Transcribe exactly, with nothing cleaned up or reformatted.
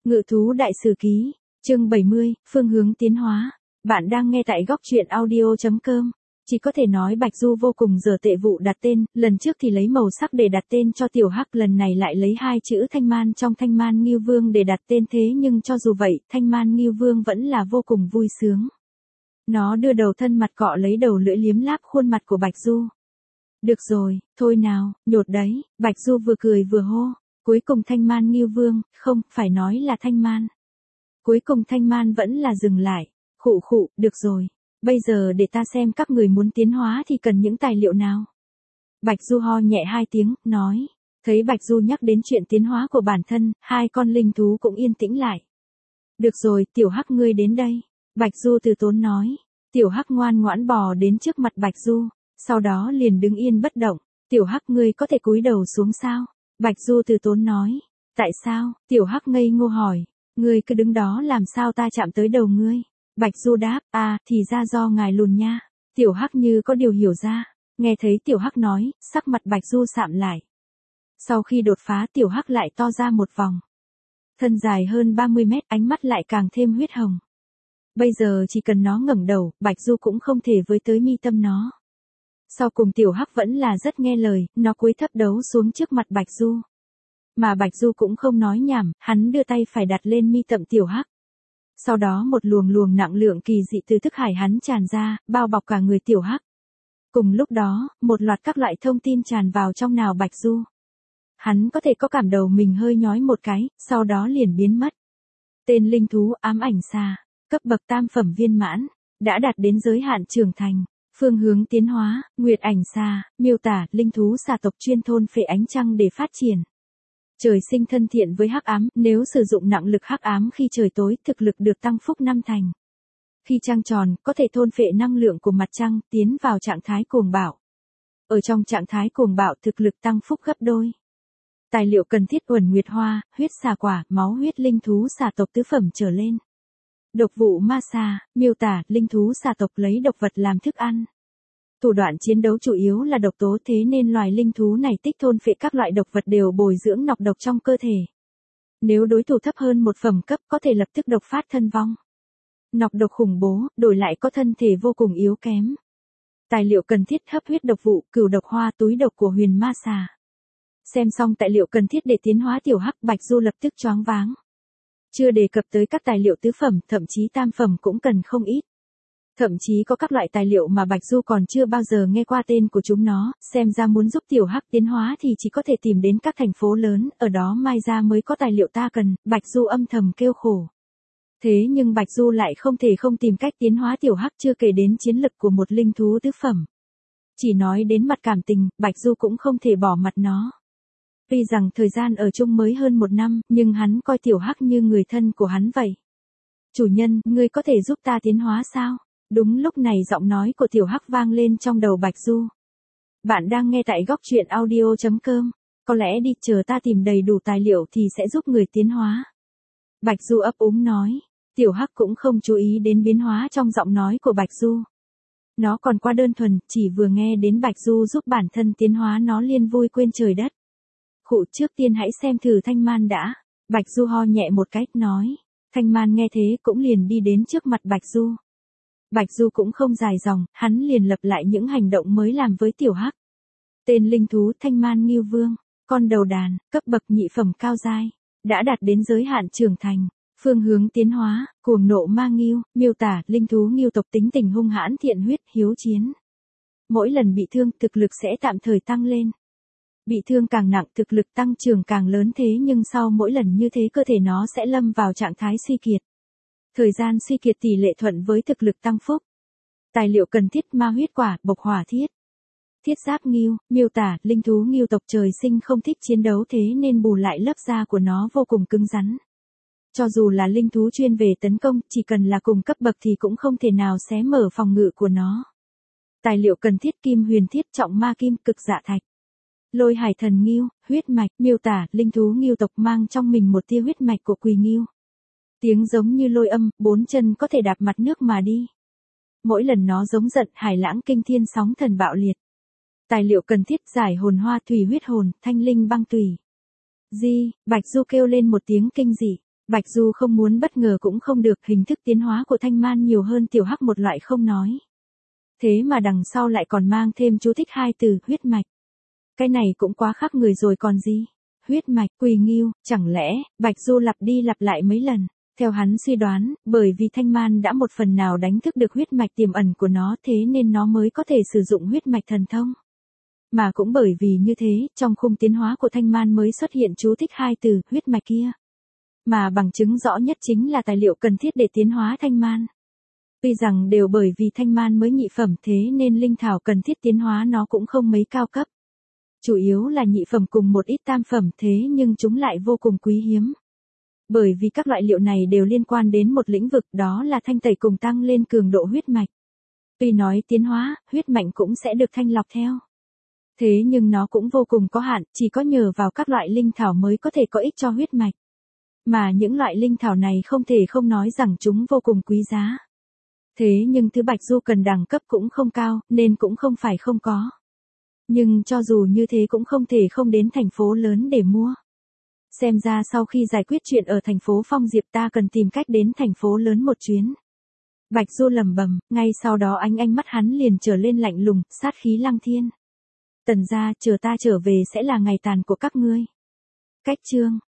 Ngự thú đại sử ký, chương bảy mươi, phương hướng tiến hóa. Bạn đang nghe tại góc truyện audio chấm com. Chỉ có thể nói Bạch Du vô cùng dở tệ vụ đặt tên, lần trước thì lấy màu sắc để đặt tên cho Tiểu Hắc, lần này lại lấy hai chữ Thanh Man trong Thanh Man Ngưu Vương để đặt tên, thế nhưng cho dù vậy, Thanh Man Ngưu Vương vẫn là vô cùng vui sướng. Nó đưa đầu thân mặt cọ lấy đầu lưỡi liếm láp khuôn mặt của Bạch Du. Được rồi, thôi nào, nhột đấy, Bạch Du vừa cười vừa hô. Cuối cùng Thanh Man Ngưu Vương, không, phải nói là Thanh Man. Cuối cùng Thanh Man vẫn là dừng lại. Khụ khụ, được rồi. Bây giờ để ta xem các người muốn tiến hóa thì cần những tài liệu nào. Bạch Du ho nhẹ hai tiếng, nói. Thấy Bạch Du nhắc đến chuyện tiến hóa của bản thân, hai con linh thú cũng yên tĩnh lại. Được rồi, Tiểu Hắc ngươi đến đây. Bạch Du từ tốn nói. Tiểu Hắc ngoan ngoãn bò đến trước mặt Bạch Du, sau đó liền đứng yên bất động. Tiểu Hắc ngươi có thể cúi đầu xuống sao? Bạch Du từ tốn nói. Tại sao? Tiểu Hắc ngây ngô hỏi. Ngươi cứ đứng đó làm sao ta chạm tới đầu ngươi? Bạch Du đáp, à, thì ra do ngài lùn nha. Tiểu Hắc như có điều hiểu ra. Nghe thấy Tiểu Hắc nói, sắc mặt Bạch Du sạm lại. Sau khi đột phá Tiểu Hắc lại to ra một vòng. Thân dài hơn ba mươi mét, ánh mắt lại càng thêm huyết hồng. Bây giờ chỉ cần nó ngẩng đầu, Bạch Du cũng không thể với tới mi tâm nó. Sau cùng Tiểu Hắc vẫn là rất nghe lời, nó cúi thấp đấu xuống trước mặt Bạch Du. Mà Bạch Du cũng không nói nhảm, hắn đưa tay phải đặt lên mi tâm Tiểu Hắc. Sau đó một luồng luồng nặng lượng kỳ dị từ thức hải hắn tràn ra, bao bọc cả người Tiểu Hắc. Cùng lúc đó, một loạt các loại thông tin tràn vào trong não Bạch Du. Hắn có thể có cảm đầu mình hơi nhói một cái, sau đó liền biến mất. Tên linh thú ám ảnh xà, cấp bậc tam phẩm viên mãn, đã đạt đến giới hạn trưởng thành. Phương hướng tiến hóa, Nguyệt ảnh xà, miêu tả, linh thú xà tộc chuyên thôn phệ ánh trăng để phát triển. Trời sinh thân thiện với hắc ám, nếu sử dụng nặng lực hắc ám khi trời tối, thực lực được tăng phúc năm thành. Khi trăng tròn, có thể thôn phệ năng lượng của mặt trăng, tiến vào trạng thái cuồng bạo. Ở trong trạng thái cuồng bạo, thực lực tăng phúc gấp đôi. Tài liệu cần thiết: uẩn nguyệt hoa, huyết xà quả, máu huyết linh thú xà tộc tứ phẩm trở lên. Độc vụ ma xà, miêu tả, linh thú xà tộc lấy độc vật làm thức ăn. Thủ đoạn chiến đấu chủ yếu là độc tố, thế nên loài linh thú này tích thôn phệ các loại độc vật đều bồi dưỡng nọc độc trong cơ thể. Nếu đối thủ thấp hơn một phẩm cấp có thể lập tức độc phát thân vong. Nọc độc khủng bố, đổi lại có thân thể vô cùng yếu kém. Tài liệu cần thiết: hấp huyết độc vụ, cửu độc hoa, túi độc của huyền ma xà. Xem xong tài liệu cần thiết để tiến hóa Tiểu Hắc, Bạch Du lập tức choáng váng. Chưa đề cập tới các tài liệu tứ phẩm, thậm chí tam phẩm cũng cần không ít. Thậm chí có các loại tài liệu mà Bạch Du còn chưa bao giờ nghe qua tên của chúng nó, xem ra muốn giúp Tiểu Hắc tiến hóa thì chỉ có thể tìm đến các thành phố lớn, ở đó mai ra mới có tài liệu ta cần, Bạch Du âm thầm kêu khổ. Thế nhưng Bạch Du lại không thể không tìm cách tiến hóa Tiểu Hắc, chưa kể đến chiến lực của một linh thú tứ phẩm. Chỉ nói đến mặt cảm tình, Bạch Du cũng không thể bỏ mặt nó. Tuy rằng thời gian ở chung mới hơn một năm, nhưng hắn coi Tiểu Hắc như người thân của hắn vậy. Chủ nhân, ngươi có thể giúp ta tiến hóa sao? Đúng lúc này giọng nói của Tiểu Hắc vang lên trong đầu Bạch Du. Bạn đang nghe tại góc truyện audio chấm com. Có lẽ đi, chờ ta tìm đầy đủ tài liệu thì sẽ giúp người tiến hóa. Bạch Du ấp úng nói. Tiểu Hắc cũng không chú ý đến biến hóa trong giọng nói của Bạch Du. Nó còn quá đơn thuần, chỉ vừa nghe đến Bạch Du giúp bản thân tiến hóa nó liền vui quên trời đất. Khụ, trước tiên hãy xem thử Thanh Man đã. Bạch Du ho nhẹ một cái, nói. Thanh Man nghe thế cũng liền đi đến trước mặt Bạch Du. Bạch Du cũng không dài dòng, hắn liền lập lại những hành động mới làm với Tiểu Hắc. Tên linh thú: Thanh Man Ngưu Vương, con đầu đàn, cấp bậc nhị phẩm cao giai, đã đạt đến giới hạn trưởng thành. Phương hướng tiến hóa, cuồng nộ ma ngưu, miêu tả, linh thú ngưu tộc tính tình hung hãn, thiện huyết, hiếu chiến. Mỗi lần bị thương, thực lực sẽ tạm thời tăng lên. Bị thương càng nặng, thực lực tăng trưởng càng lớn, thế nhưng sau mỗi lần như thế cơ thể nó sẽ lâm vào trạng thái suy kiệt. Thời gian suy kiệt tỷ lệ thuận với thực lực tăng phúc. Tài liệu cần thiết: ma huyết quả, bộc hỏa thiết. Thiết giáp ngưu, miêu tả, linh thú ngưu tộc trời sinh không thích chiến đấu, thế nên bù lại lớp da của nó vô cùng cứng rắn. Cho dù là linh thú chuyên về tấn công, chỉ cần là cùng cấp bậc thì cũng không thể nào xé mở phòng ngự của nó. Tài liệu cần thiết: kim huyền thiết, trọng ma kim, cực dạ thạch. Lôi hải thần ngưu, huyết mạch, miêu tả, linh thú ngưu tộc mang trong mình một tia huyết mạch của Quỳ ngưu. Tiếng giống như lôi âm, bốn chân có thể đạp mặt nước mà đi. Mỗi lần nó giống giận, hải lãng kinh thiên, sóng thần bạo liệt. Tài liệu cần thiết: giải hồn hoa, thủy huyết hồn, thanh linh băng tùy. Di, Bạch Du kêu lên một tiếng kinh dị. Bạch Du không muốn bất ngờ cũng không được, hình thức tiến hóa của Thanh Man nhiều hơn Tiểu Hắc một loại không nói. Thế mà đằng sau lại còn mang thêm chú thích hai từ, huyết mạch. Cái này cũng quá khác người rồi còn gì. Huyết mạch, Quỳ Ngưu, chẳng lẽ, Bạch Du lặp đi lặp lại mấy lần. Theo hắn suy đoán, bởi vì Thanh Man đã một phần nào đánh thức được huyết mạch tiềm ẩn của nó, thế nên nó mới có thể sử dụng huyết mạch thần thông. Mà cũng bởi vì như thế, trong khung tiến hóa của Thanh Man mới xuất hiện chú thích hai từ, huyết mạch kia. Mà bằng chứng rõ nhất chính là tài liệu cần thiết để tiến hóa Thanh Man. Tuy rằng đều bởi vì Thanh Man mới nhị phẩm thế nên linh thảo cần thiết tiến hóa nó cũng không mấy cao cấp. Chủ yếu là nhị phẩm cùng một ít tam phẩm thế nhưng chúng lại vô cùng quý hiếm. Bởi vì các loại liệu này đều liên quan đến một lĩnh vực, đó là thanh tẩy cùng tăng lên cường độ huyết mạch. Tuy nói tiến hóa, huyết mạch cũng sẽ được thanh lọc theo. Thế nhưng nó cũng vô cùng có hạn, chỉ có nhờ vào các loại linh thảo mới có thể có ích cho huyết mạch. Mà những loại linh thảo này không thể không nói rằng chúng vô cùng quý giá. Thế nhưng thứ Bạch Du cần đẳng cấp cũng không cao, nên cũng không phải không có. Nhưng cho dù như thế cũng không thể không đến thành phố lớn để mua. Xem ra sau khi giải quyết chuyện ở thành phố Phong Diệp ta cần tìm cách đến thành phố lớn một chuyến. Bạch Du lẩm bẩm, ngay sau đó ánh ánh mắt hắn liền trở lên lạnh lùng, sát khí lăng thiên. Tần gia, chờ ta trở về sẽ là ngày tàn của các ngươi. Cách chương